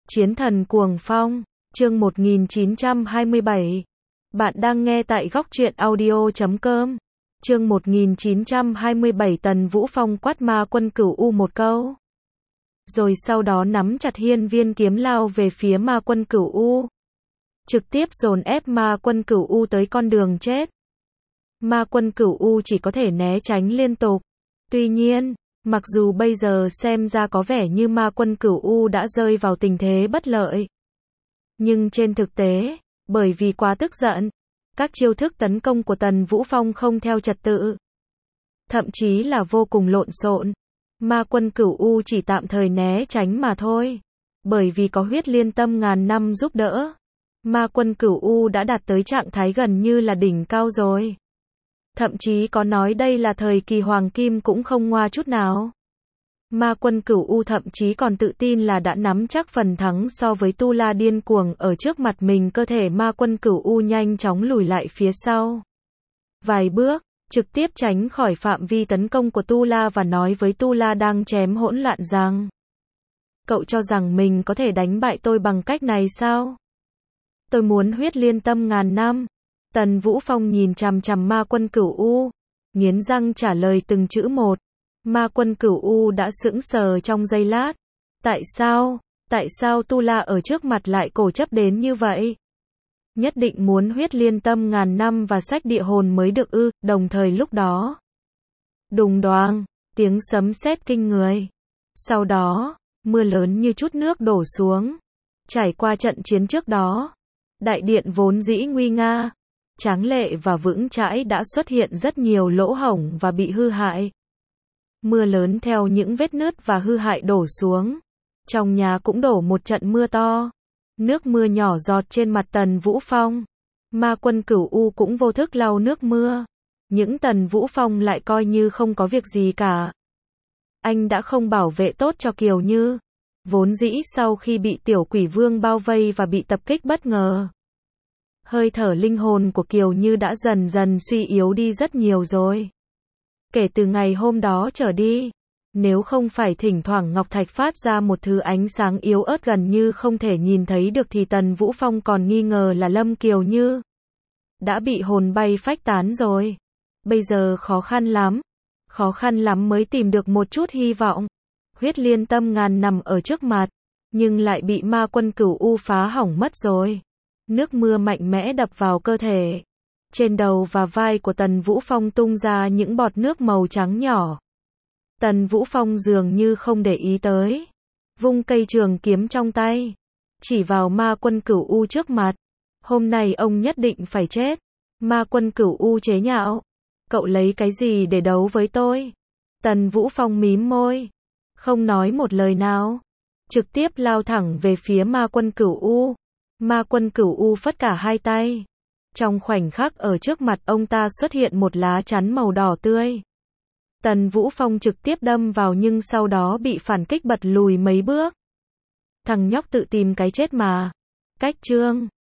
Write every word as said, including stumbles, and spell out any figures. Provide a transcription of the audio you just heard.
Chiến thần cuồng phong, chương một nghìn chín trăm hai mươi bảy. Bạn đang nghe tại góc truyện audio chấm com. Chương một nghìn chín trăm hai mươi bảy. Tần Vũ Phong quát Ma Quân Cửu U một câu. Rồi sau đó nắm chặt hiên viên kiếm lao về phía Ma Quân Cửu U. Trực tiếp dồn ép Ma Quân Cửu U tới con đường chết. Ma Quân Cửu U chỉ có thể né tránh liên tục. Tuy nhiên, mặc dù bây giờ xem ra có vẻ như Ma Quân Cửu U đã rơi vào tình thế bất lợi, nhưng trên thực tế, bởi vì quá tức giận, các chiêu thức tấn công của Tần Vũ Phong không theo trật tự, thậm chí là vô cùng lộn xộn. Ma Quân Cửu U chỉ tạm thời né tránh mà thôi. Bởi vì có huyết liên tâm ngàn năm giúp đỡ, Ma Quân Cửu U đã đạt tới trạng thái gần như là đỉnh cao rồi. Thậm chí có nói đây là thời kỳ hoàng kim cũng không ngoa chút nào. Ma Quân Cửu U thậm chí còn tự tin là đã nắm chắc phần thắng so với Tu La điên cuồng ở trước mặt mình. Cơ thể Ma Quân Cửu U nhanh chóng lùi lại phía sau vài bước, trực tiếp tránh khỏi phạm vi tấn công của Tu La và nói với Tu La đang chém hỗn loạn rằng: cậu cho rằng mình có thể đánh bại tôi bằng cách này sao? Tôi muốn huyết liên tâm ngàn năm. Tần Vũ Phong nhìn chằm chằm Ma Quân Cửu U, nghiến răng trả lời từng chữ một. Ma Quân Cửu U đã sững sờ trong giây lát. Tại sao, tại sao Tu La ở trước mặt lại cổ chấp đến như vậy? Nhất định muốn huyết liên tâm ngàn năm và sách địa hồn mới được ư? Đồng thời lúc đó, đùng đoàng, tiếng sấm sét kinh người. Sau đó, mưa lớn như chút nước đổ xuống. Trải qua trận chiến trước đó, đại điện vốn dĩ nguy nga, tráng lệ và vững chãi đã xuất hiện rất nhiều lỗ hổng và bị hư hại. Mưa lớn theo những vết nứt và hư hại đổ xuống. Trong nhà cũng đổ một trận mưa to. Nước mưa nhỏ giọt trên mặt Tần Vũ Phong. Ma Quân Cửu U cũng vô thức lau nước mưa. Những Tần Vũ Phong lại coi như không có việc gì cả. Anh đã không bảo vệ tốt cho Kiều Như. Vốn dĩ sau khi bị Tiểu Quỷ Vương bao vây và bị tập kích bất ngờ, hơi thở linh hồn của Kiều Như đã dần dần suy yếu đi rất nhiều rồi. Kể từ ngày hôm đó trở đi, nếu không phải thỉnh thoảng ngọc thạch phát ra một thứ ánh sáng yếu ớt gần như không thể nhìn thấy được thì Tần Vũ Phong còn nghi ngờ là Lâm Kiều Như đã bị hồn bay phách tán rồi. Bây giờ khó khăn lắm, khó khăn lắm mới tìm được một chút hy vọng. Huyết liên tâm ngàn nằm ở trước mặt, nhưng lại bị Ma Quân Cửu U phá hỏng mất rồi. Nước mưa mạnh mẽ đập vào cơ thể. Trên đầu và vai của Tần Vũ Phong tung ra những bọt nước màu trắng nhỏ. Tần Vũ Phong dường như không để ý tới. Vung cây trường kiếm trong tay, chỉ vào Ma Quân Cửu U trước mặt. Hôm nay ông nhất định phải chết. Ma Quân Cửu U chế nhạo. Cậu lấy cái gì để đấu với tôi? Tần Vũ Phong mím môi, không nói một lời nào. Trực tiếp lao thẳng về phía Ma Quân Cửu U. Ma Quân Cửu U phất cả hai tay. Trong khoảnh khắc ở trước mặt ông ta xuất hiện một lá chắn màu đỏ tươi. Tần Vũ Phong trực tiếp đâm vào nhưng sau đó bị phản kích bật lùi mấy bước. Thằng nhóc tự tìm cái chết mà. Cách chương